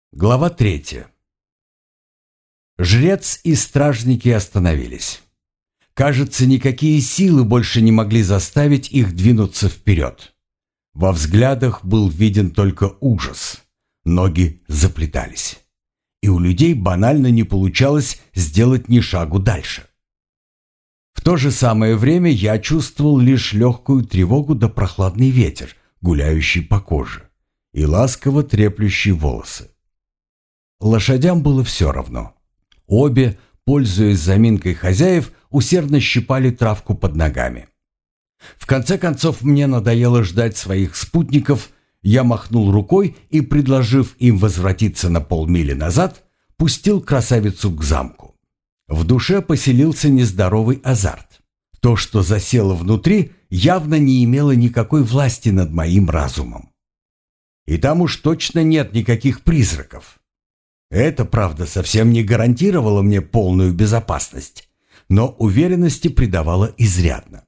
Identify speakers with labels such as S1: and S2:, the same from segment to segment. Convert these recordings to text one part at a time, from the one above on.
S1: Глава 3. Жрец и стражники остановились. Кажется, никакие силы больше не могли заставить их двинуться вперед. Во взглядах был виден только ужас. Ноги заплетались. И у людей банально не получалось сделать ни шагу дальше. В то же самое время я чувствовал лишь легкую тревогу да прохладный ветер, гуляющий по коже, и ласково треплющий волосы. Лошадям было все равно. Обе, пользуясь заминкой хозяев, усердно щипали травку под ногами. В конце концов, мне надоело ждать своих спутников. Я махнул рукой и, предложив им возвратиться на полмили назад, пустил красавицу к замку. В душе поселился нездоровый азарт. То, что засело внутри, явно не имело никакой власти над моим разумом. И там уж точно нет никаких призраков. Это, правда, совсем не гарантировало мне полную безопасность, но уверенности придавало изрядно.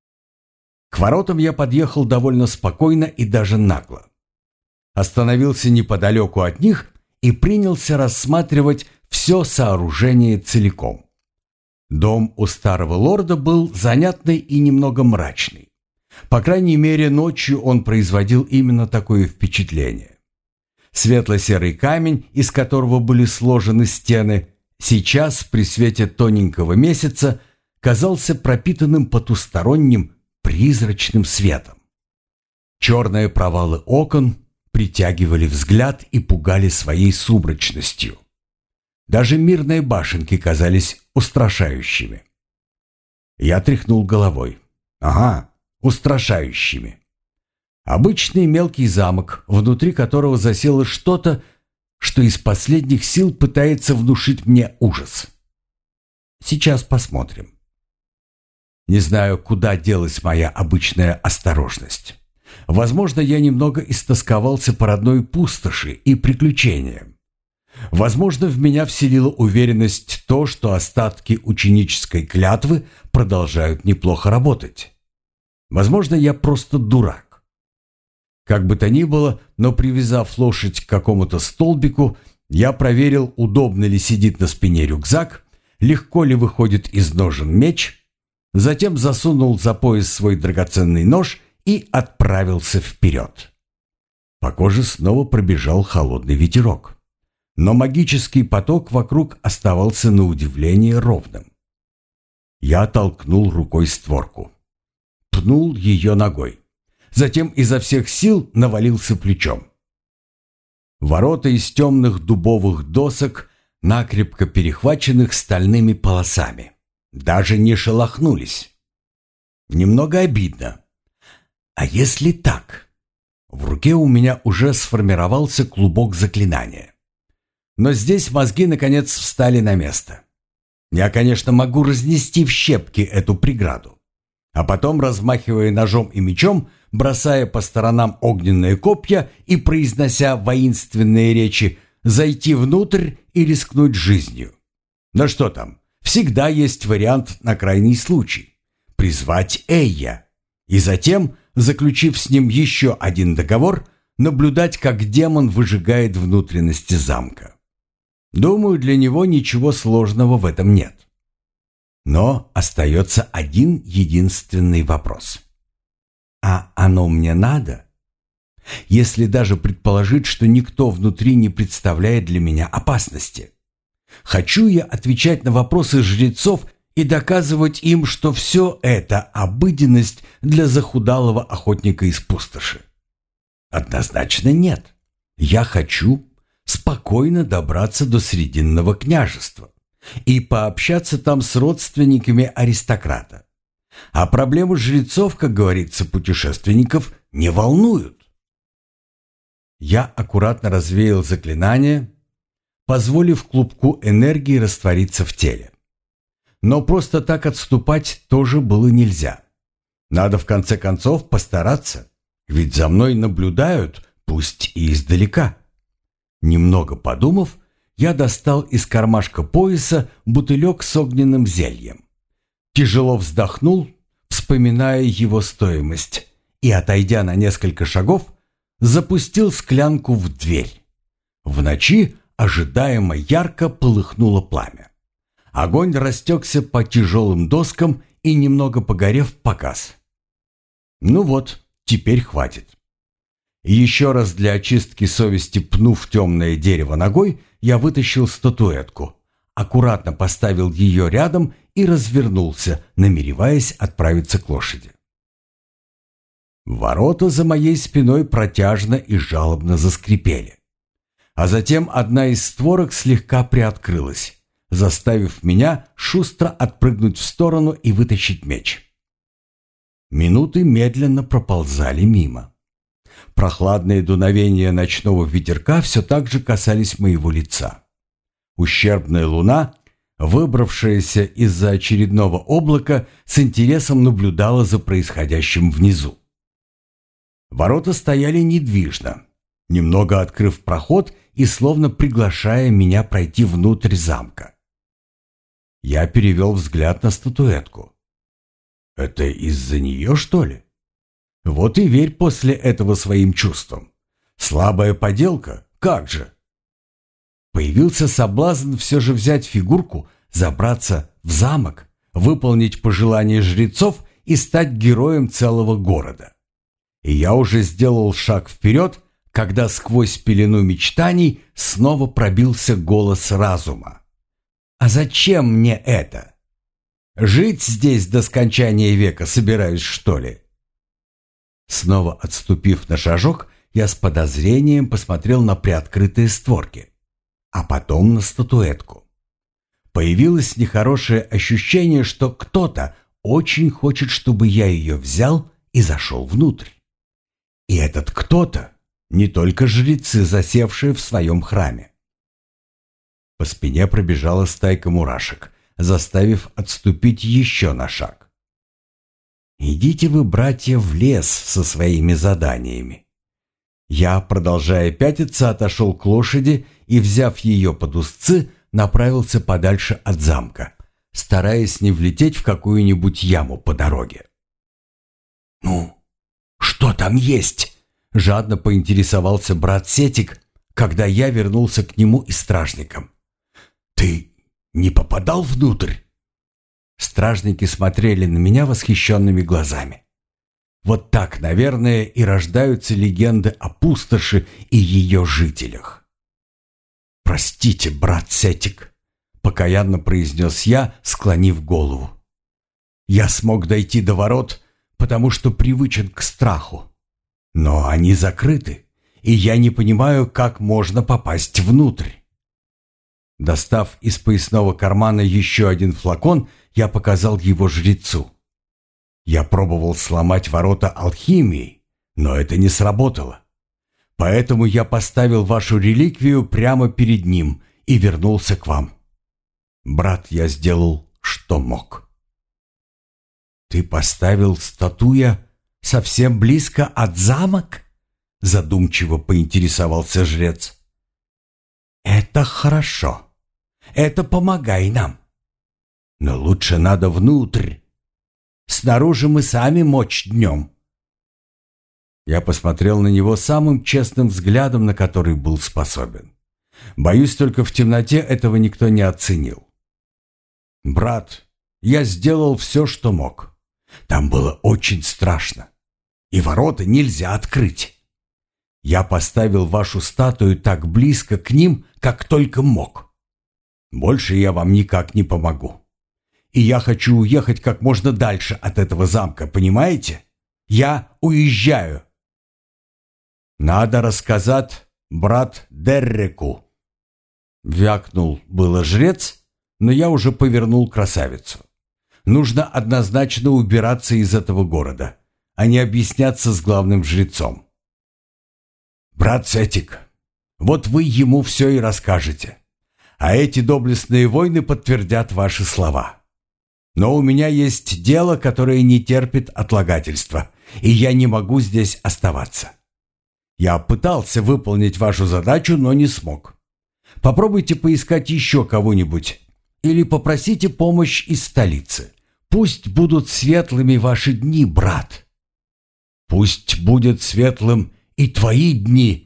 S1: К воротам я подъехал довольно спокойно и даже нагло. Остановился неподалеку от них и принялся рассматривать все сооружение целиком. Дом у старого лорда был занятный и немного мрачный. По крайней мере, ночью он производил именно такое впечатление. Светло-серый камень, из которого были сложены стены, сейчас при свете тоненького месяца казался пропитанным потусторонним призрачным светом. Черные провалы окон притягивали взгляд и пугали своей сумрачностью. Даже мирные башенки казались устрашающими. Я тряхнул головой. Ага, устрашающими. Обычный мелкий замок, внутри которого засело что-то, что из последних сил пытается внушить мне ужас. Сейчас посмотрим. Не знаю, куда делась моя обычная осторожность. Возможно, я немного истосковался по родной пустоши и приключениям. Возможно, в меня вселила уверенность то, что остатки ученической клятвы продолжают неплохо работать. Возможно, я просто дурак. Как бы то ни было, но привязав лошадь к какому-то столбику, я проверил, удобно ли сидит на спине рюкзак, легко ли выходит из ножен меч, затем засунул за пояс свой драгоценный нож и отправился вперед. По коже снова пробежал холодный ветерок, но магический поток вокруг оставался на удивление ровным. Я толкнул рукой створку, пнул ее ногой. Затем изо всех сил навалился плечом. Ворота из темных дубовых досок, накрепко перехваченных стальными полосами, даже не шелохнулись. Немного обидно. А если так? В руке у меня уже сформировался клубок заклинания. Но здесь мозги наконец встали на место. Я, конечно, могу разнести в щепки эту преграду, а потом, размахивая ножом и мечом, бросая по сторонам огненные копья и произнося воинственные речи, зайти внутрь и рискнуть жизнью. Но что там, всегда есть вариант на крайний случай. Призвать Эйя. И затем, заключив с ним еще один договор, наблюдать, как демон выжигает внутренности замка. Думаю, для него ничего сложного в этом нет. Но остается один единственный вопрос. А оно мне надо? Если даже предположить, что никто внутри не представляет для меня опасности. Хочу я отвечать на вопросы жрецов и доказывать им, что все это обыденность для захудалого охотника из пустоши? Однозначно нет. Я хочу спокойно добраться до Срединного княжества и пообщаться там с родственниками аристократа. А проблемы жрецов, как говорится, путешественников не волнуют. Я аккуратно развеял заклинание, позволив клубку энергии раствориться в теле. Но просто так отступать тоже было нельзя. Надо в конце концов постараться, ведь за мной наблюдают, пусть и издалека. Немного подумав, я достал из кармашка пояса бутылек с огненным зельем. Тяжело вздохнул, вспоминая его стоимость, и, отойдя на несколько шагов, запустил склянку в дверь. В ночи ожидаемо ярко полыхнуло пламя. Огонь растекся по тяжелым доскам и, немного погорев, погас. Ну вот, теперь хватит. Еще раз для очистки совести пнув темное дерево ногой, я вытащил статуэтку, аккуратно поставил ее рядом и развернулся, намереваясь отправиться к лошади. Ворота за моей спиной протяжно и жалобно заскрипели. А затем одна из створок слегка приоткрылась, заставив меня шустро отпрыгнуть в сторону и вытащить меч. Минуты медленно проползали мимо. Прохладные дуновения ночного ветерка все так же касались моего лица. Ущербная луна, выбравшаяся из-за очередного облака, с интересом наблюдала за происходящим внизу. Ворота стояли недвижно, немного открыв проход и словно приглашая меня пройти внутрь замка. Я перевел взгляд на статуэтку. Это из-за нее, что ли? Вот и верь после этого своим чувствам. Слабая поделка? Как же? Появился соблазн все же взять фигурку, забраться в замок, выполнить пожелания жрецов и стать героем целого города. И я уже сделал шаг вперед, когда сквозь пелену мечтаний снова пробился голос разума. «А зачем мне это? Жить здесь до скончания века собираюсь, что ли?» Снова отступив на шажок, я с подозрением посмотрел на приоткрытые створки, а потом на статуэтку. Появилось нехорошее ощущение, что кто-то очень хочет, чтобы я ее взял и зашел внутрь. И этот кто-то не только жрецы, засевшие в своем храме. По спине пробежала стайка мурашек, заставив отступить еще на шаг. «Идите вы, братья, в лес со своими заданиями». Я, продолжая пятиться, отошел к лошади и, взяв ее под узцы, направился подальше от замка, стараясь не влететь в какую-нибудь яму по дороге. «Ну, что там есть?» — жадно поинтересовался брат Сетик, когда я вернулся к нему и стражникам. «Ты не попадал внутрь?» Стражники смотрели на меня восхищенными глазами. Вот так, наверное, и рождаются легенды о пустоши и ее жителях. «Простите, брат Сетик», — покаянно произнес я, склонив голову. «Я смог дойти до ворот, потому что привычен к страху. Но они закрыты, и я не понимаю, как можно попасть внутрь». Достав из поясного кармана еще один флакон, я показал его жрецу. Я пробовал сломать ворота алхимией, но это не сработало. Поэтому я поставил вашу реликвию прямо перед ним и вернулся к вам. Брат, я сделал, что мог. «Ты поставил статуя совсем близко от замок?» Задумчиво поинтересовался жрец. «Это хорошо. Это помогай нам. Но лучше надо внутрь. Снаружи мы сами мочь днем». Я посмотрел на него самым честным взглядом, на который был способен. Боюсь, только в темноте этого никто не оценил. «Брат, я сделал все, что мог. Там было очень страшно. И ворота нельзя открыть. Я поставил вашу статую так близко к ним, как только мог. Больше я вам никак не помогу. И я хочу уехать как можно дальше от этого замка, понимаете? Я уезжаю». «Надо рассказать брат Дерреку». Вякнул было жрец, но я уже повернул красавицу. Нужно однозначно убираться из этого города, а не объясняться с главным жрецом. «Брат Сетик, вот вы ему все и расскажете, а эти доблестные воины подтвердят ваши слова. Но у меня есть дело, которое не терпит отлагательства, и я не могу здесь оставаться. Я пытался выполнить вашу задачу, но не смог. Попробуйте поискать еще кого-нибудь или попросите помощь из столицы. Пусть будут светлыми ваши дни, брат». «Пусть будет светлым и твои дни», —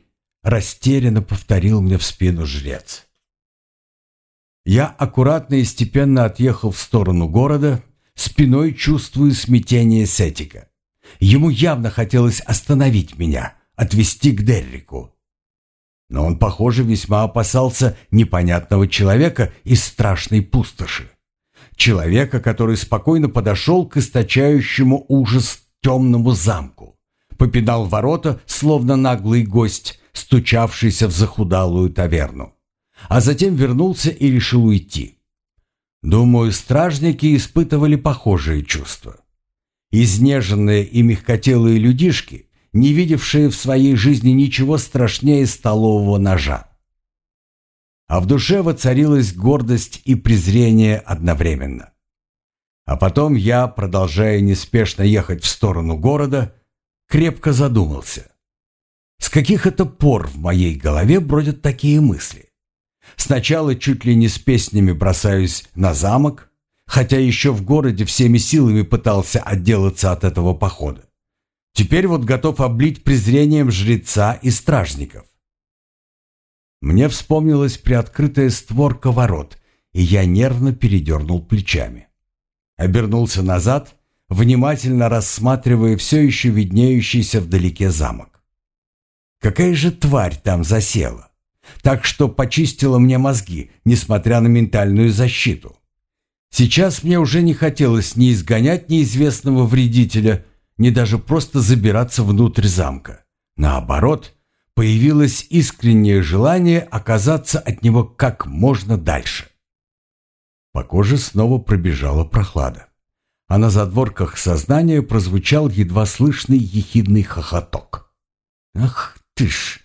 S1: растерянно повторил мне в спину жрец. Я аккуратно и степенно отъехал в сторону города, спиной чувствуя смятение Сетика. Ему явно хотелось остановить меня, отвести к Деррику. Но он, похоже, весьма опасался непонятного человека из страшной пустоши. Человека, который спокойно подошел к источающему ужас темному замку, попинал ворота, словно наглый гость, стучавшийся в захудалую таверну, а затем вернулся и решил уйти. Думаю, стражники испытывали похожие чувства. Изнеженные и мягкотелые людишки, не видевшие в своей жизни ничего страшнее столового ножа. А в душе воцарилась гордость и презрение одновременно. А потом я, продолжая неспешно ехать в сторону города, крепко задумался. С каких это пор в моей голове бродят такие мысли? Сначала чуть ли не с песнями бросаюсь на замок, хотя еще в городе всеми силами пытался отделаться от этого похода. Теперь вот готов облить презрением жреца и стражников. Мне вспомнилась приоткрытая створка ворот, и я нервно передернул плечами. Обернулся назад, внимательно рассматривая все еще виднеющийся вдалеке замок. Какая же тварь там засела, так что почистила мне мозги, несмотря на ментальную защиту. Сейчас мне уже не хотелось ни изгонять неизвестного вредителя, ни даже просто забираться внутрь замка. Наоборот, появилось искреннее желание оказаться от него как можно дальше. По коже снова пробежала прохлада, а на задворках сознания прозвучал едва слышный ехидный хохоток. «Ах ты ж!»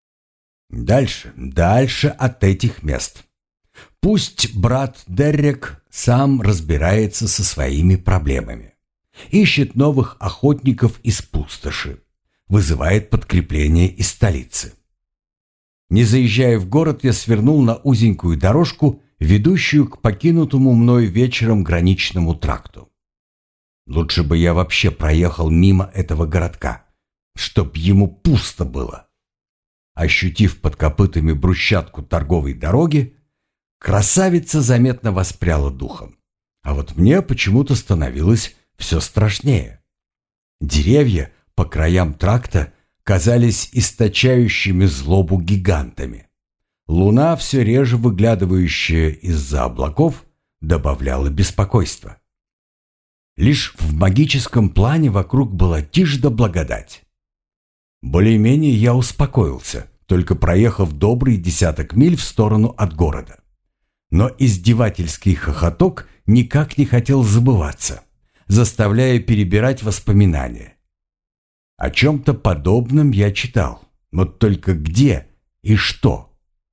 S1: Дальше от этих мест. Пусть брат Деррик сам разбирается со своими проблемами. Ищет новых охотников из пустоши. Вызывает подкрепление из столицы. Не заезжая в город, я свернул на узенькую дорожку, ведущую к покинутому мной вечером граничному тракту. Лучше бы я вообще проехал мимо этого городка, чтоб ему пусто было. Ощутив под копытами брусчатку торговой дороги, красавица заметно воспряла духом. А вот мне почему-то становилось все страшнее. Деревья по краям тракта казались источающими злобу гигантами. Луна, все реже выглядывающая из-за облаков, добавляла беспокойства. Лишь в магическом плане вокруг была тишь да благодать. Более-менее я успокоился, только проехав добрый 10 миль в сторону от города. Но издевательский хохоток никак не хотел забываться, заставляя перебирать воспоминания. О чем-то подобном я читал, но только где и что?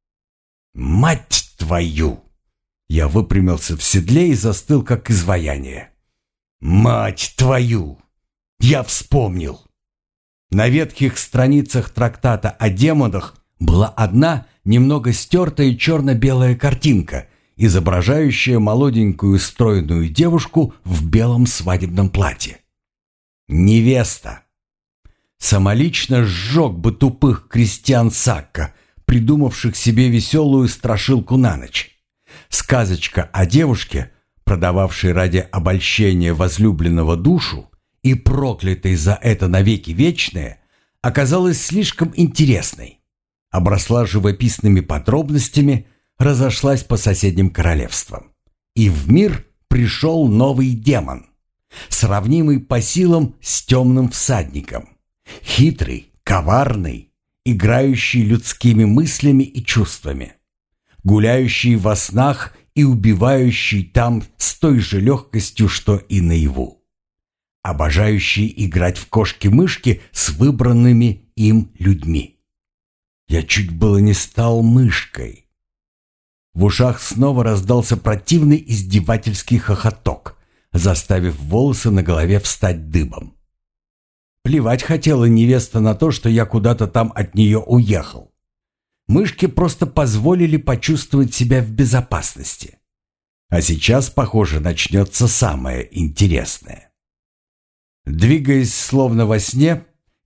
S1: «Мать твою!» Я выпрямился в седле и застыл, как изваяние. «Мать твою! Я вспомнил!» На ветхих страницах трактата о демонах была одна немного стертая черно-белая картинка, изображающая молоденькую стройную девушку в белом свадебном платье. Невеста! Самолично сжег бы тупых крестьян Сакка, придумавших себе веселую страшилку на ночь. Сказочка о девушке, продававшей ради обольщения возлюбленного душу и проклятой за это навеки вечное, оказалась слишком интересной. Обросла живописными подробностями, разошлась по соседним королевствам. И в мир пришел новый демон, сравнимый по силам с темным всадником. Хитрый, коварный, играющий людскими мыслями и чувствами, гуляющий во снах и убивающий там с той же легкостью, что и наяву, обожающий играть в кошки-мышки с выбранными им людьми. Я чуть было не стал мышкой. В ушах снова раздался противный издевательский хохоток, заставив волосы на голове встать дыбом. Плевать хотела невеста на то, что я куда-то там от нее уехал. Мышки просто позволили почувствовать себя в безопасности. А сейчас, похоже, начнется самое интересное. Двигаясь словно во сне,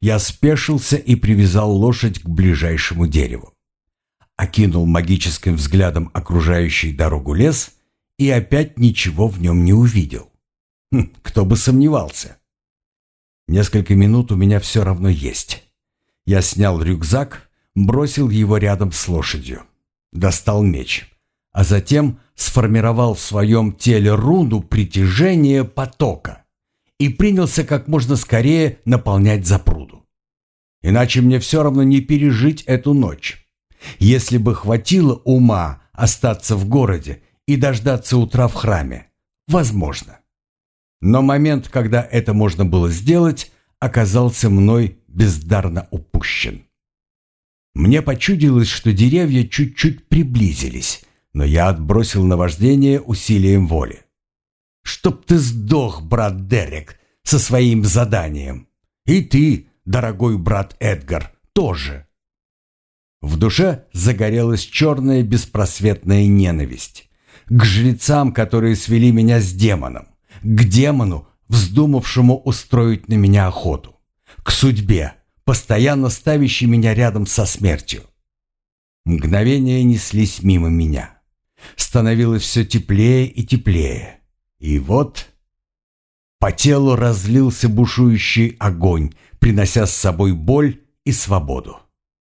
S1: Я спешился и привязал лошадь к ближайшему дереву. Окинул магическим взглядом окружающий дорогу лес и опять ничего в нем не увидел. Кто бы сомневался. Несколько минут у меня все равно есть. Я снял рюкзак, бросил его рядом с лошадью, достал меч, а затем сформировал в своем теле руну притяжения потока и принялся как можно скорее наполнять запруду. Иначе мне все равно не пережить эту ночь. Если бы хватило ума остаться в городе и дождаться утра в храме, возможно. Но момент, когда это можно было сделать, оказался мной бездарно упущен. Мне почудилось, что деревья чуть-чуть приблизились, но я отбросил наваждение усилием воли. «Чтоб ты сдох, брат Дерек, со своим заданием! И ты, дорогой брат Эдгар, тоже!» В душе загорелась черная беспросветная ненависть к жрецам, которые свели меня с демоном, к демону, вздумавшему устроить на меня охоту, к судьбе, постоянно ставящей меня рядом со смертью. Мгновения неслись мимо меня. Становилось все теплее и теплее. И вот по телу разлился бушующий огонь, принося с собой боль и свободу.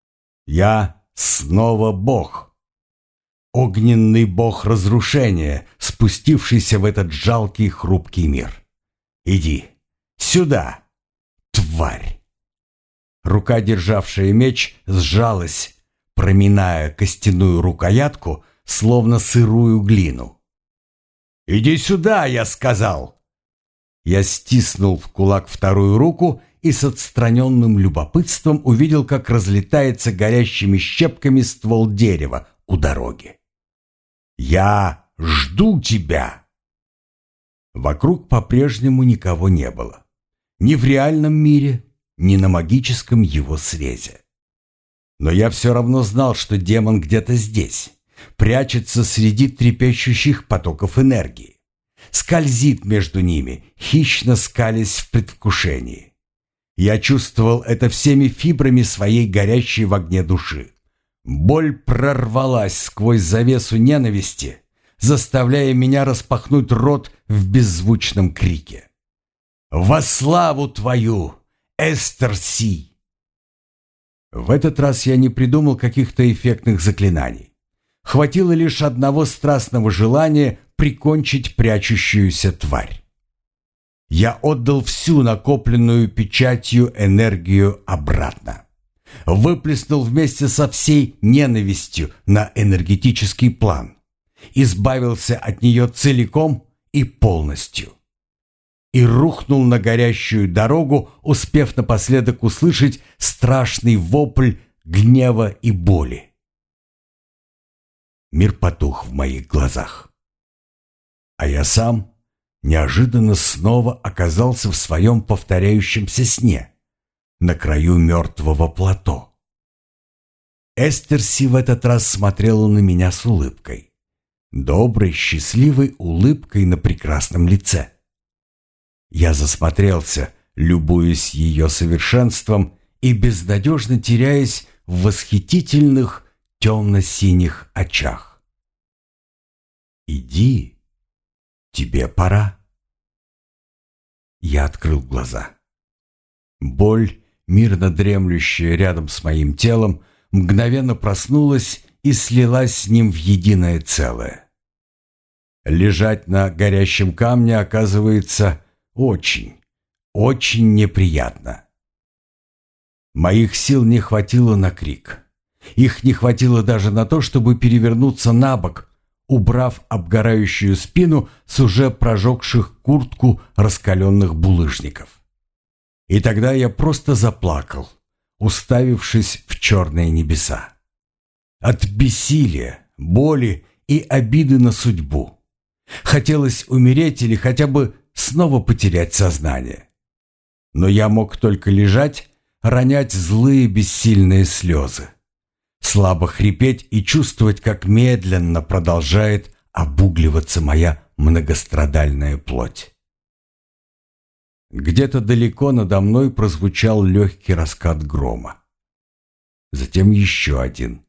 S1: Я снова Бог. Огненный Бог разрушения, спустившийся в этот жалкий хрупкий мир. Иди сюда, тварь. Рука, державшая меч, сжалась, проминая костяную рукоятку, словно сырую глину. «Иди сюда, я сказал!» Я стиснул в кулак вторую руку и с отстраненным любопытством увидел, как разлетается горящими щепками ствол дерева у дороги. «Я жду тебя!» Вокруг по-прежнему никого не было. Ни в реальном мире, ни на магическом его срезе. Но я все равно знал, что демон где-то здесь, прячется среди трепещущих потоков энергии, скользит между ними, хищно скалясь в предвкушении. Я чувствовал это всеми фибрами своей горящей в огне души. Боль прорвалась сквозь завесу ненависти, заставляя меня распахнуть рот в беззвучном крике. «Во славу твою, Эстер Си!» В этот раз я не придумал каких-то эффектных заклинаний. Хватило лишь одного страстного желания прикончить прячущуюся тварь. Я отдал всю накопленную печатью энергию обратно. Выплеснул вместе со всей ненавистью на энергетический план. Избавился от нее целиком и полностью. И рухнул на горящую дорогу, успев напоследок услышать страшный вопль гнева и боли. Мир потух в моих глазах. А я сам неожиданно снова оказался в своем повторяющемся сне, на краю мертвого плато. Эстерси в этот раз смотрела на меня с улыбкой. Доброй, счастливой улыбкой на прекрасном лице. Я засмотрелся, любуясь ее совершенством и безнадежно теряясь в восхитительных темно-синих очах. «Иди, тебе пора». Я открыл глаза. Боль, мирно дремлющая рядом с моим телом, мгновенно проснулась и слилась с ним в единое целое. Лежать на горящем камне оказывается очень, очень неприятно. Моих сил не хватило на крик. Их не хватило даже на то, чтобы перевернуться на бок, убрав обгорающую спину с уже прожегших куртку раскаленных булыжников. И тогда я просто заплакал, уставившись в черные небеса. От бессилия, боли и обиды на судьбу. Хотелось умереть или хотя бы снова потерять сознание. Но я мог только лежать, ронять злые бессильные слезы, слабо хрипеть и чувствовать, как медленно продолжает обугливаться моя многострадальная плоть. Где-то далеко надо мной прозвучал легкий раскат грома. Затем еще один.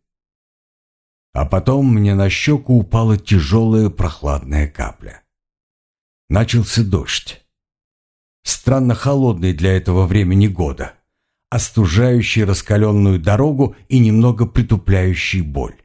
S1: А потом мне на щеку упала тяжелая прохладная капля. Начался дождь. Странно холодный для этого времени года, остужающий раскаленную дорогу и немного притупляющий боль.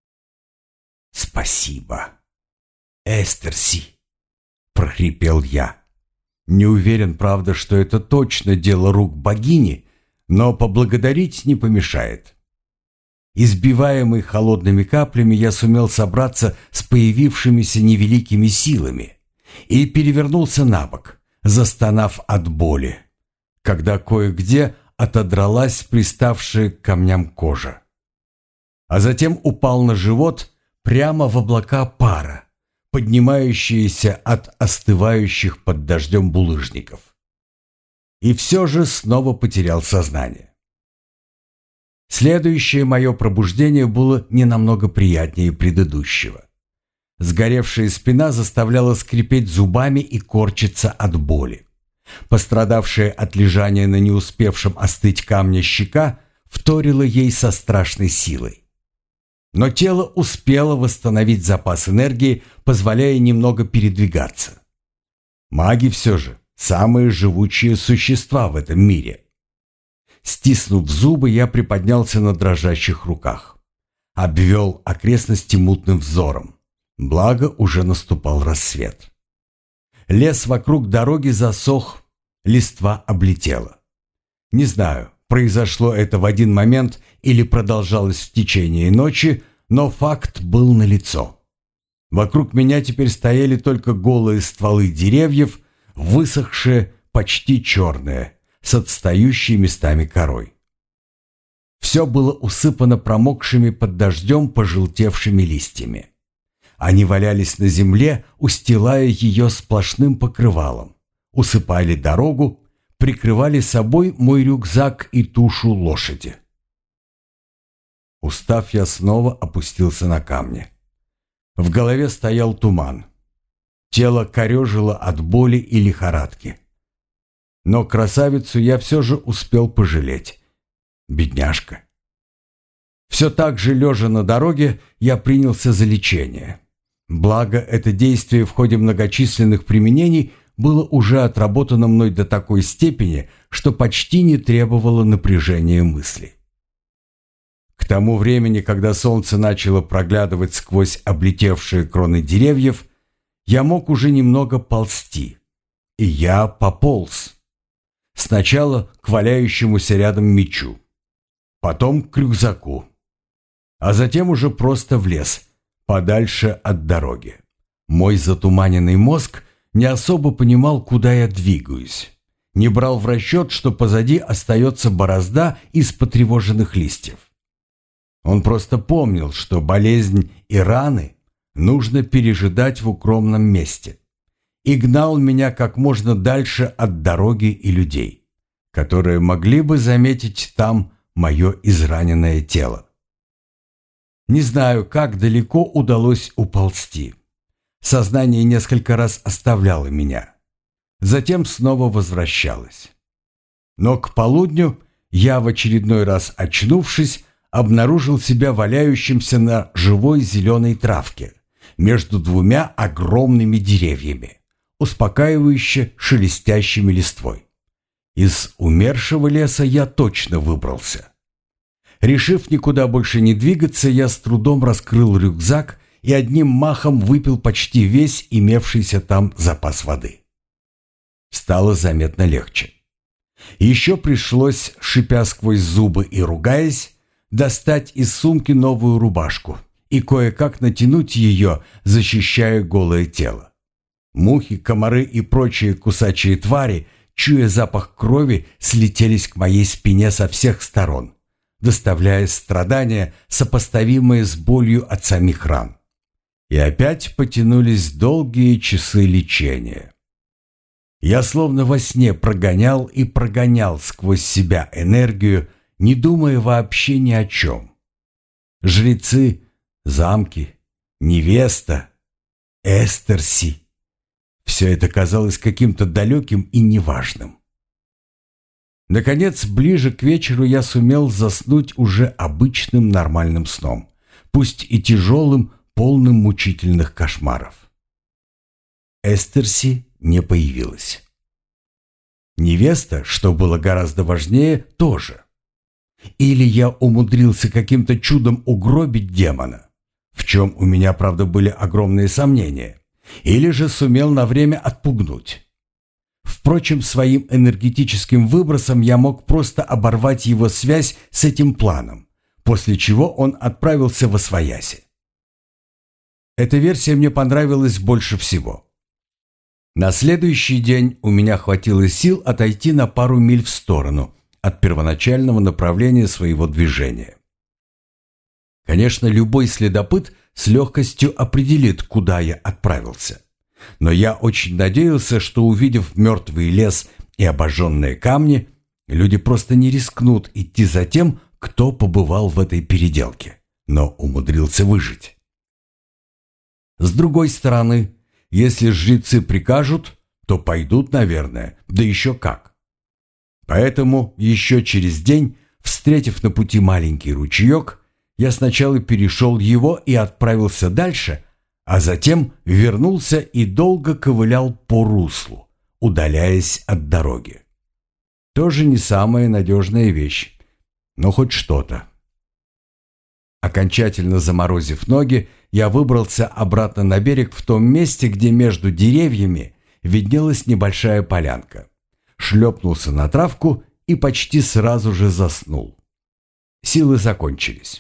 S1: «Спасибо, Эстерси!» — прохрипел я. Не уверен, правда, что это точно дело рук богини, но поблагодарить не помешает. Избиваемый холодными каплями, я сумел собраться с появившимися невеликими силами и перевернулся на бок, застонав от боли, когда кое-где отодралась приставшая к камням кожа. А затем упал на живот прямо в облака пара, поднимающиеся от остывающих под дождем булыжников. И все же снова потерял сознание. Следующее мое пробуждение было не намного приятнее предыдущего. Сгоревшая спина заставляла скрипеть зубами и корчиться от боли. Пострадавшая от лежания на не успевшем остыть камне щека вторила ей со страшной силой. Но тело успело восстановить запас энергии, позволяя немного передвигаться. Маги все же самые живучие существа в этом мире. Стиснув зубы, я приподнялся на дрожащих руках. Обвел окрестности мутным взором. Благо, уже наступал рассвет. Лес вокруг дороги засох, листва облетела. Не знаю, произошло это в один момент или продолжалось в течение ночи, но факт был налицо. Вокруг меня теперь стояли только голые стволы деревьев, высохшие, почти черные, с отстающей местами корой. Все было усыпано промокшими под дождем пожелтевшими листьями. Они валялись на земле, устилая ее сплошным покрывалом, усыпали дорогу, прикрывали собой мой рюкзак и тушу лошади. Устав, я снова опустился на камни. В голове стоял туман. Тело корежило от боли и лихорадки. Но красавицу я все же успел пожалеть. Бедняжка. Все так же, лежа на дороге, я принялся за лечение. Благо, это действие в ходе многочисленных применений было уже отработано мной до такой степени, что почти не требовало напряжения мысли. К тому времени, когда солнце начало проглядывать сквозь облетевшие кроны деревьев, я мог уже немного ползти. И я пополз. Сначала к валяющемуся рядом мечу, потом к рюкзаку, а затем уже просто в лес, подальше от дороги. Мой затуманенный мозг не особо понимал, куда я двигаюсь. Не брал в расчет, что позади остается борозда из потревоженных листьев. Он просто помнил, что болезнь и раны нужно пережидать в укромном месте, и гнал меня как можно дальше от дороги и людей, которые могли бы заметить там мое израненное тело. Не знаю, как далеко удалось уползти. Сознание несколько раз оставляло меня, затем снова возвращалось. Но к полудню я, в очередной раз очнувшись, обнаружил себя валяющимся на живой зеленой травке между двумя огромными деревьями, успокаивающе шелестящими листвой. Из умершего леса я точно выбрался. Решив никуда больше не двигаться, я с трудом раскрыл рюкзак и одним махом выпил почти весь имевшийся там запас воды. Стало заметно легче. Еще пришлось, шипя сквозь зубы и ругаясь, достать из сумки новую рубашку и кое-как натянуть ее, защищая голое тело. Мухи, комары и прочие кусачие твари, чуя запах крови, слетелись к моей спине со всех сторон, доставляя страдания, сопоставимые с болью от самих ран. И опять потянулись долгие часы лечения. Я словно во сне прогонял и прогонял сквозь себя энергию, не думая вообще ни о чем. Жрецы, замки, невеста, Эстерси. Все это казалось каким-то далеким и неважным. Наконец, ближе к вечеру я сумел заснуть уже обычным нормальным сном, пусть и тяжелым, полным мучительных кошмаров. Эстерси не появилась. Невеста, что было гораздо важнее, тоже. Или я умудрился каким-то чудом угробить демона, в чем у меня, правда, были огромные сомнения, или же сумел на время отпугнуть. Впрочем, своим энергетическим выбросом я мог просто оборвать его связь с этим планом, после чего он отправился восвояси. Эта версия мне понравилась больше всего. На следующий день у меня хватило сил отойти на пару миль в сторону от первоначального направления своего движения. Конечно, любой следопыт с легкостью определит, куда я отправился. Но я очень надеялся, что, увидев мертвый лес и обожженные камни, люди просто не рискнут идти за тем, кто побывал в этой переделке, но умудрился выжить. С другой стороны, если жрецы прикажут, то пойдут, наверное, да еще как. Поэтому еще через день, встретив на пути маленький ручеек, я сначала перешел его и отправился дальше, а затем вернулся и долго ковылял по руслу, удаляясь от дороги. Тоже не самая надежная вещь, но хоть что-то. Окончательно заморозив ноги, я выбрался обратно на берег в том месте, где между деревьями виднелась небольшая полянка. Шлепнулся на травку и почти сразу же заснул. Силы закончились.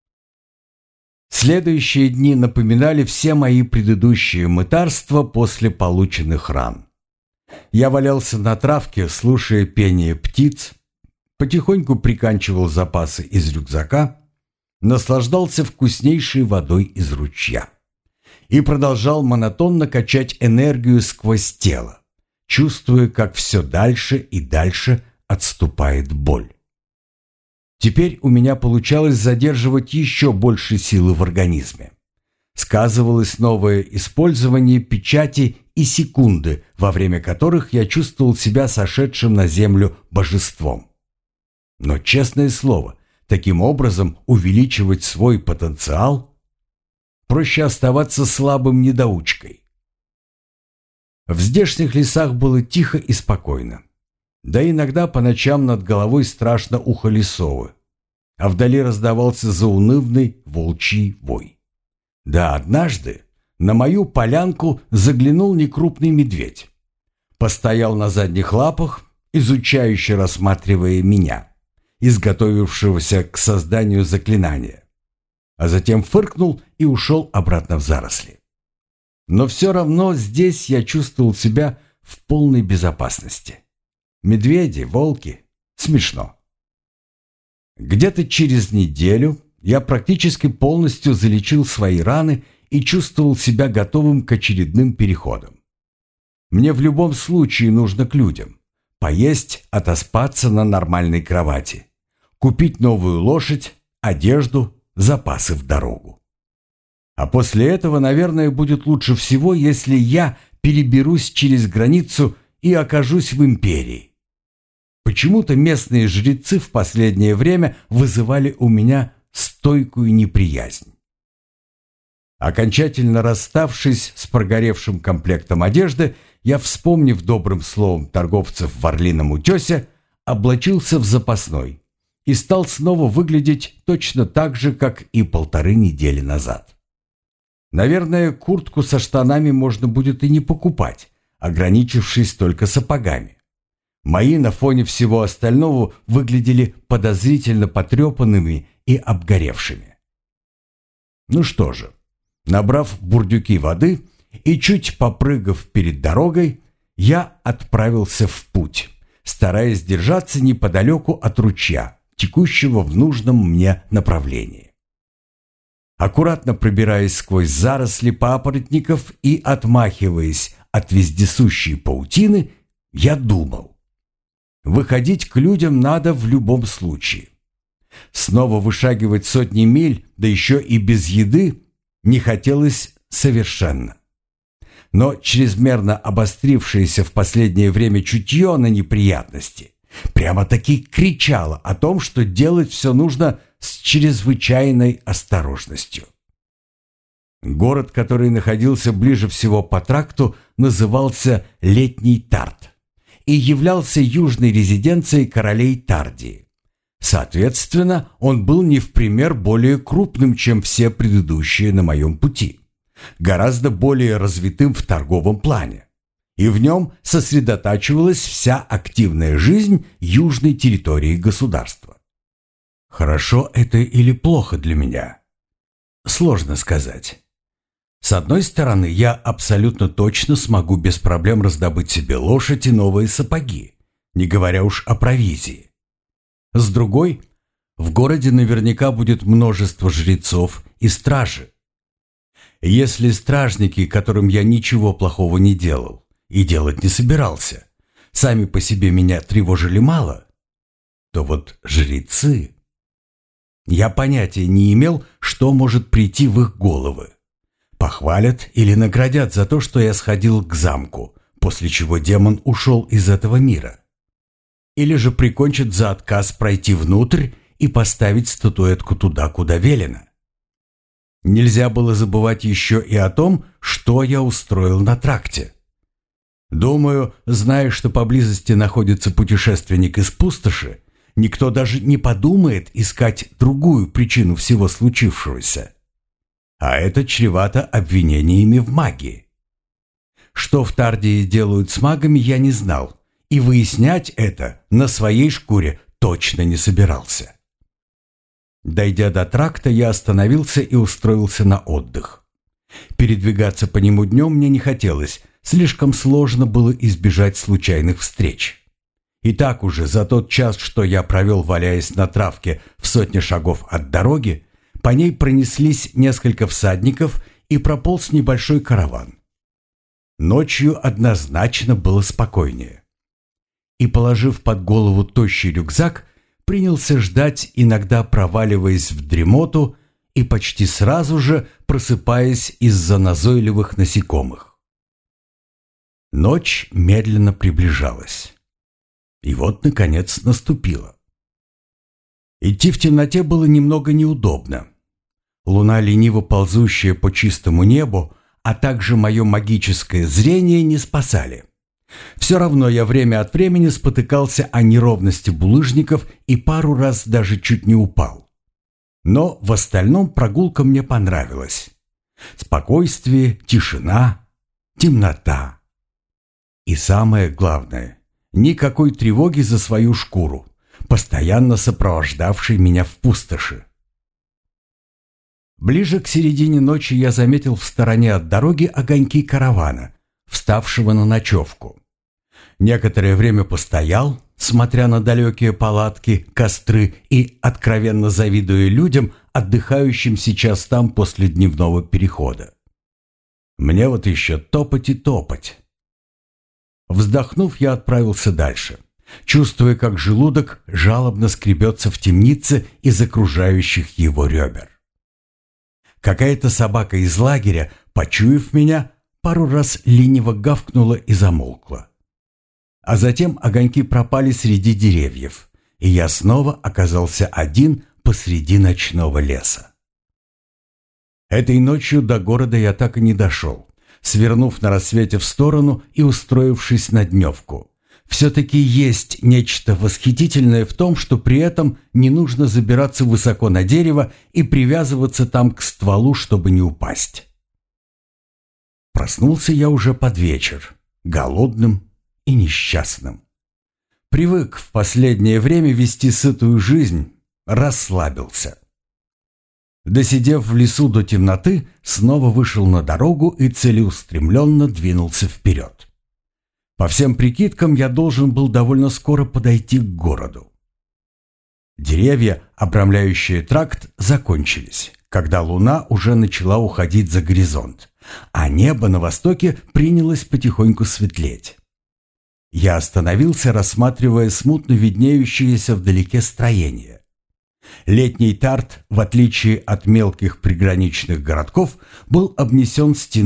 S1: Следующие дни напоминали все мои предыдущие мытарства после полученных ран. Я валялся на травке, слушая пение птиц, потихоньку приканчивал запасы из рюкзака, наслаждался вкуснейшей водой из ручья и продолжал монотонно качать энергию сквозь тело, чувствуя, как все дальше и дальше отступает боль. Теперь у меня получалось задерживать еще больше силы в организме. Сказывалось новое использование печати и секунды, во время которых я чувствовал себя сошедшим на землю божеством. Но, честное слово, таким образом увеличивать свой потенциал проще оставаться слабым недоучкой. В здешних лесах было тихо и спокойно. Да иногда по ночам над головой страшно ухали совы, а вдали раздавался заунывный волчий вой. Да однажды на мою полянку заглянул некрупный медведь. Постоял на задних лапах, изучающе рассматривая меня, изготовившегося к созданию заклинания, а затем фыркнул и ушел обратно в заросли. Но все равно здесь я чувствовал себя в полной безопасности. Медведи, волки — смешно. Где-то через неделю я практически полностью залечил свои раны и чувствовал себя готовым к очередным переходам. Мне в любом случае нужно к людям. Поесть, отоспаться на нормальной кровати, купить новую лошадь, одежду, запасы в дорогу. А после этого, наверное, будет лучше всего, если я переберусь через границу и окажусь в империи. Почему-то местные жрецы в последнее время вызывали у меня стойкую неприязнь. Окончательно расставшись с прогоревшим комплектом одежды, я, вспомнив добрым словом торговцев в Орлином утесе, облачился в запасной и стал снова выглядеть точно так же, как и 1,5 недели назад. Наверное, куртку со штанами можно будет и не покупать, ограничившись только сапогами. Мои на фоне всего остального выглядели подозрительно потрепанными и обгоревшими. Ну что же, набрав бурдюки воды и чуть попрыгав перед дорогой, я отправился в путь, стараясь держаться неподалеку от ручья, текущего в нужном мне направлении. Аккуратно пробираясь сквозь заросли папоротников и отмахиваясь от вездесущей паутины, я думал. Выходить к людям надо в любом случае. Снова вышагивать сотни миль, да еще и без еды, не хотелось совершенно. Но чрезмерно обострившееся в последнее время чутье на неприятности прямо-таки кричало о том, что делать все нужно с чрезвычайной осторожностью. Город, который находился ближе всего по тракту, назывался Летний Тарт и являлся южной резиденцией королей Тардии. Соответственно, он был не в пример более крупным, чем все предыдущие на моем пути, гораздо более развитым в торговом плане, и в нем сосредотачивалась вся активная жизнь южной территории государства. Хорошо это или плохо для меня? Сложно сказать. С одной стороны, я абсолютно точно смогу без проблем раздобыть себе лошадь и новые сапоги, не говоря уж о провизии. С другой, в городе наверняка будет множество жрецов и стражи. Если стражники, которым я ничего плохого не делал и делать не собирался, сами по себе меня тревожили мало, то вот жрецы... Я понятия не имел, что может прийти в их головы. Похвалят или наградят за то, что я сходил к замку, после чего демон ушел из этого мира. Или же прикончат за отказ пройти внутрь и поставить статуэтку туда, куда велено. Нельзя было забывать еще и о том, что я устроил на тракте. Думаю, зная, что поблизости находится путешественник из пустоши, никто даже не подумает искать другую причину всего случившегося. А это чревато обвинениями в магии. Что в Тардии делают с магами, я не знал, и выяснять это на своей шкуре точно не собирался. Дойдя до тракта, я остановился и устроился на отдых. Передвигаться по нему днем мне не хотелось, слишком сложно было избежать случайных встреч. И так уже за тот час, что я провел, валяясь на травке в 100 шагов от дороги, по ней пронеслись несколько всадников и прополз небольшой караван. Ночью однозначно было спокойнее. И, положив под голову тощий рюкзак, принялся ждать, иногда проваливаясь в дремоту и почти сразу же просыпаясь из-за назойливых насекомых. Ночь медленно приближалась. И вот, наконец, наступила. Идти в темноте было немного неудобно. Луна, лениво ползущая по чистому небу, а также мое магическое зрение не спасали. Все равно я время от времени спотыкался о неровности булыжников и пару раз даже чуть не упал. Но в остальном прогулка мне понравилась. Спокойствие, тишина, темнота. И самое главное, никакой тревоги за свою шкуру, постоянно сопровождавшей меня в пустоши. Ближе к середине ночи я заметил в стороне от дороги огоньки каравана, вставшего на ночевку. Некоторое время постоял, смотря на далекие палатки, костры и откровенно завидуя людям, отдыхающим сейчас там после дневного перехода. Мне вот еще топать и топать. Вздохнув, я отправился дальше, чувствуя, как желудок жалобно скребется в темнице из окружающих его ребер. Какая-то собака из лагеря, почуяв меня, пару раз лениво гавкнула и замолкла. А затем огоньки пропали среди деревьев, и я снова оказался один посреди ночного леса. Этой ночью до города я так и не дошел, свернув на рассвете в сторону и устроившись на дневку. Все-таки есть нечто восхитительное в том, что при этом не нужно забираться высоко на дерево и привязываться там к стволу, чтобы не упасть. Проснулся я уже под вечер, голодным и несчастным. Привык в последнее время вести сытую жизнь, расслабился. Досидев в лесу до темноты, снова вышел на дорогу и целеустремленно двинулся вперед. По всем прикидкам, я должен был довольно скоро подойти к городу. Деревья, обрамляющие тракт, закончились, когда луна уже начала уходить за горизонт, а небо на востоке принялось потихоньку светлеть. Я остановился, рассматривая смутно виднеющееся вдалеке строение. Летний Тарт, в отличие от мелких приграничных городков, был обнесен стеной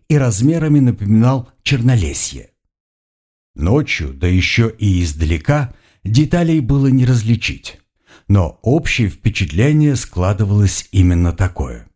S1: и размерами напоминал чернолесье. Ночью, да еще и издалека, деталей было не различить, но общее впечатление складывалось именно такое.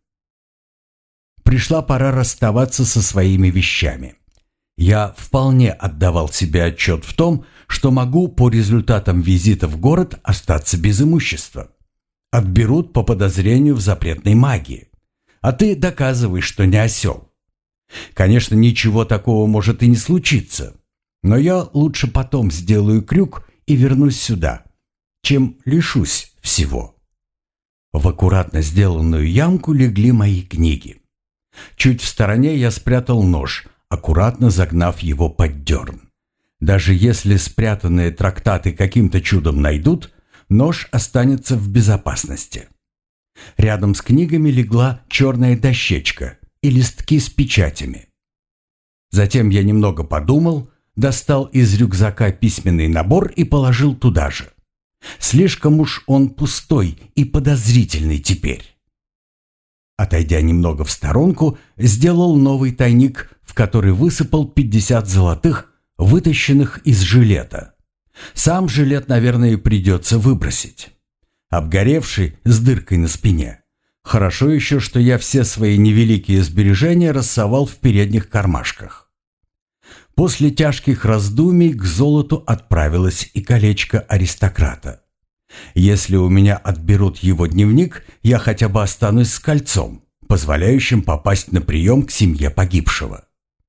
S1: Пришла пора расставаться со своими вещами. Я вполне отдавал себе отчет в том, что могу по результатам визита в город остаться без имущества. Отберут по подозрению в запретной магии. А ты доказывай, что не осел. Конечно, ничего такого может и не случиться, но я лучше потом сделаю крюк и вернусь сюда, чем лишусь всего. В аккуратно сделанную ямку легли мои книги. Чуть в стороне я спрятал нож, аккуратно загнав его под дерн. Даже если спрятанные трактаты каким-то чудом найдут, нож останется в безопасности. Рядом с книгами легла черная дощечка и листки с печатями. Затем я немного подумал, достал из рюкзака письменный набор и положил туда же. Слишком уж он пустой и подозрительный теперь. Отойдя немного в сторонку, сделал новый тайник, в который высыпал 50 золотых, вытащенных из жилета. Сам жилет, наверное, придется выбросить. Обгоревший, с дыркой на спине. Хорошо еще, что я все свои невеликие сбережения рассовал в передних кармашках. После тяжких раздумий к золоту отправилось и колечко аристократа. Если у меня отберут его дневник, я хотя бы останусь с кольцом, позволяющим попасть на прием к семье погибшего.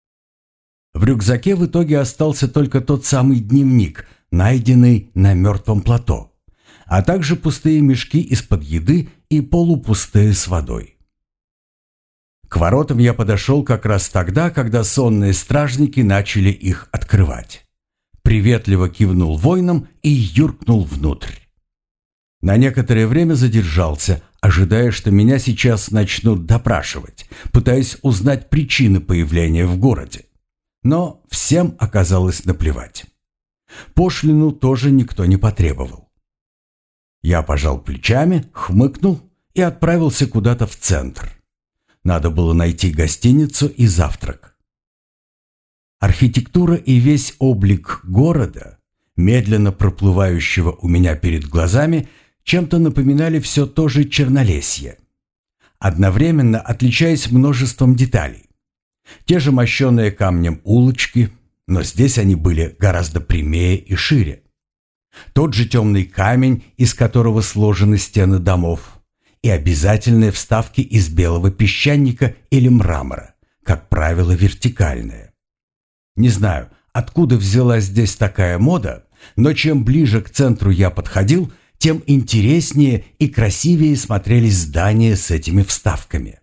S1: В рюкзаке в итоге остался только тот самый дневник, найденный на мертвом плато, а также пустые мешки из-под еды и полупустые с водой. К воротам я подошел как раз тогда, когда сонные стражники начали их открывать. Приветливо кивнул воинам и юркнул внутрь. На некоторое время задержался, ожидая, что меня сейчас начнут допрашивать, пытаясь узнать причины появления в городе. Но всем оказалось наплевать. Пошлину тоже никто не потребовал. Я пожал плечами, хмыкнул и отправился куда-то в центр. Надо было найти гостиницу и завтрак. Архитектура и весь облик города, медленно проплывающего у меня перед глазами, чем-то напоминали все то же Чернолесье, одновременно отличаясь множеством деталей. Те же мощеные камнем улочки, но здесь они были гораздо прямее и шире. Тот же темный камень, из которого сложены стены домов, и обязательные вставки из белого песчаника или мрамора, как правило, вертикальные. Не знаю, откуда взялась здесь такая мода, но чем ближе к центру я подходил, тем интереснее и красивее смотрелись здания с этими вставками.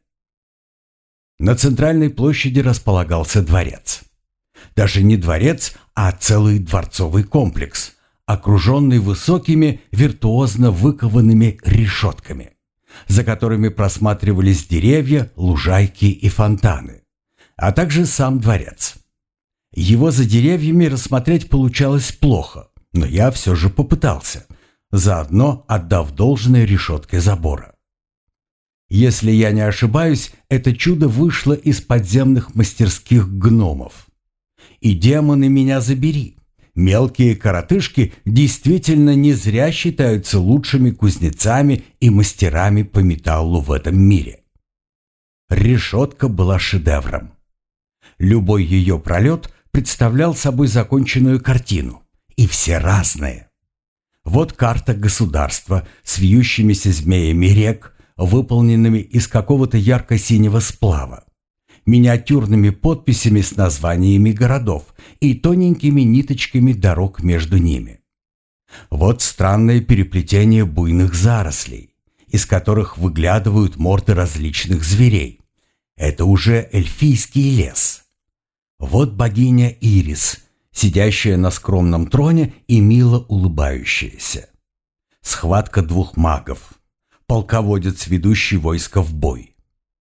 S1: На центральной площади располагался дворец. Даже не дворец, а целый дворцовый комплекс, окруженный высокими, виртуозно выкованными решетками, за которыми просматривались деревья, лужайки и фонтаны, а также сам дворец. Его за деревьями рассмотреть получалось плохо, но я все же попытался, заодно отдав должное решетке забора. Если я не ошибаюсь, это чудо вышло из подземных мастерских гномов. И демоны меня забери, мелкие коротышки действительно не зря считаются лучшими кузнецами и мастерами по металлу в этом мире. Решетка была шедевром. Любой ее пролет представлял собой законченную картину, и все разные. Вот карта государства с вьющимися змеями рек, выполненными из какого-то ярко-синего сплава, миниатюрными подписями с названиями городов и тоненькими ниточками дорог между ними. Вот странное переплетение буйных зарослей, из которых выглядывают морды различных зверей. Это уже эльфийский лес. Вот богиня Ирис, сидящая на скромном троне и мило улыбающаяся. Схватка двух магов. Полководец, ведущий войско в бой.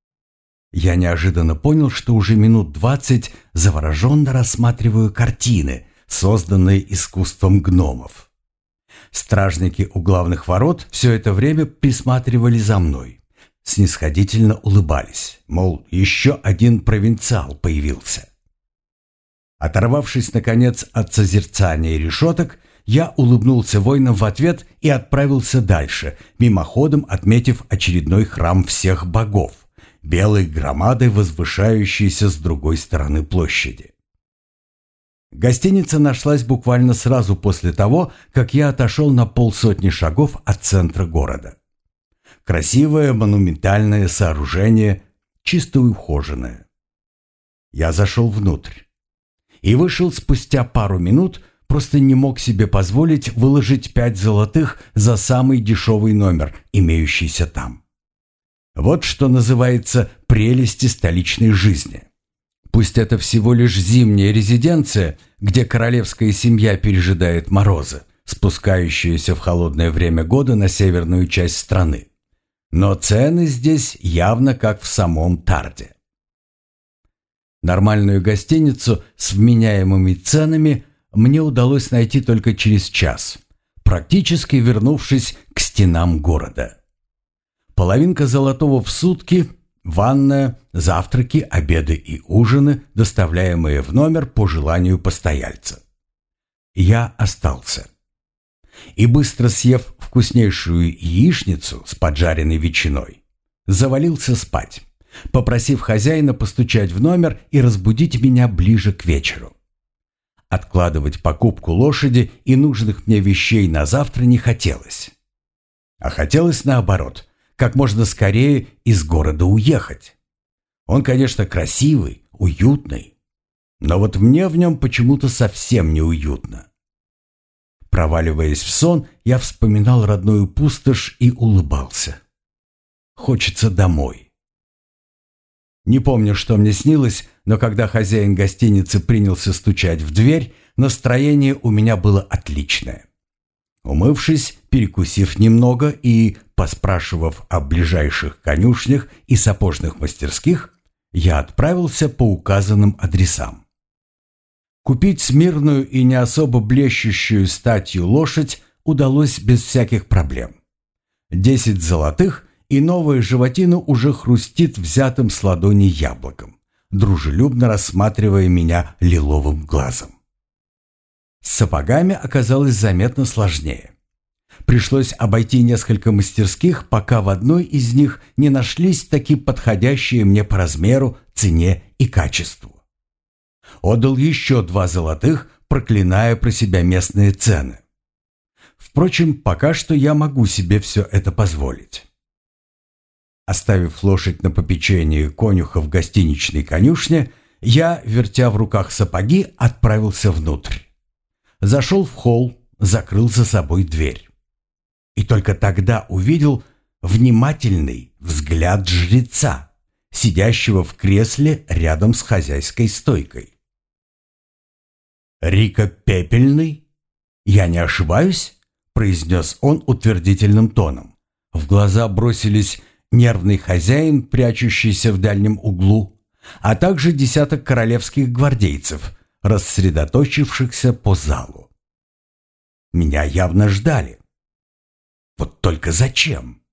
S1: Я неожиданно понял, что уже минут 20 завороженно рассматриваю картины, созданные искусством гномов. Стражники у главных ворот все это время присматривали за мной, снисходительно улыбались, мол, еще один провинциал появился. Оторвавшись, наконец, от созерцания решеток, я улыбнулся воинам в ответ и отправился дальше, мимоходом отметив очередной храм всех богов, белой громадой, возвышающейся с другой стороны площади. Гостиница нашлась буквально сразу после того, как я отошел на полсотни шагов от центра города. Красивое монументальное сооружение, чисто ухоженное. Я зашел внутрь и вышел спустя пару минут, просто не мог себе позволить выложить 5 золотых за самый дешевый номер, имеющийся там. Вот что называется прелести столичной жизни. Пусть это всего лишь зимняя резиденция, где королевская семья пережидает морозы, спускающиеся в холодное время года на северную часть страны. Но цены здесь явно как в самом Тарде. Нормальную гостиницу с вменяемыми ценами мне удалось найти только через час, практически вернувшись к стенам города. Половинка золотого в сутки, ванная, завтраки, обеды и ужины, доставляемые в номер по желанию постояльца. Я остался. И быстро съев вкуснейшую яичницу с поджаренной ветчиной, завалился спать, попросив хозяина постучать в номер и разбудить меня ближе к вечеру. Откладывать покупку лошади и нужных мне вещей на завтра не хотелось. А хотелось наоборот, как можно скорее из города уехать. Он, конечно, красивый, уютный, но вот мне в нем почему-то совсем неуютно. Проваливаясь в сон, я вспоминал родную пустошь и улыбался. Хочется домой. Не помню, что мне снилось, но когда хозяин гостиницы принялся стучать в дверь, настроение у меня было отличное. Умывшись, перекусив немного и поспрашивав о ближайших конюшнях и сапожных мастерских, я отправился по указанным адресам. Купить смирную и не особо блещущую статью лошадь удалось без всяких проблем. 10 золотых, и новая животина уже хрустит взятым с ладони яблоком, дружелюбно рассматривая меня лиловым глазом. С сапогами оказалось заметно сложнее. Пришлось обойти несколько мастерских, пока в одной из них не нашлись такие подходящие мне по размеру, цене и качеству. Отдал еще 2 золотых, проклиная про себя местные цены. Впрочем, пока что я могу себе все это позволить. Оставив лошадь на попечении конюха в гостиничной конюшне, я, вертя в руках сапоги, отправился внутрь. Зашел в холл, закрыл за собой дверь. И только тогда увидел внимательный взгляд жреца, сидящего в кресле рядом с хозяйской стойкой. «Рика Пепельный? Я не ошибаюсь?» – произнес он утвердительным тоном. В глаза бросились нервный хозяин, прячущийся в дальнем углу, а также десяток королевских гвардейцев, рассредоточившихся по залу. Меня явно ждали. Вот только зачем?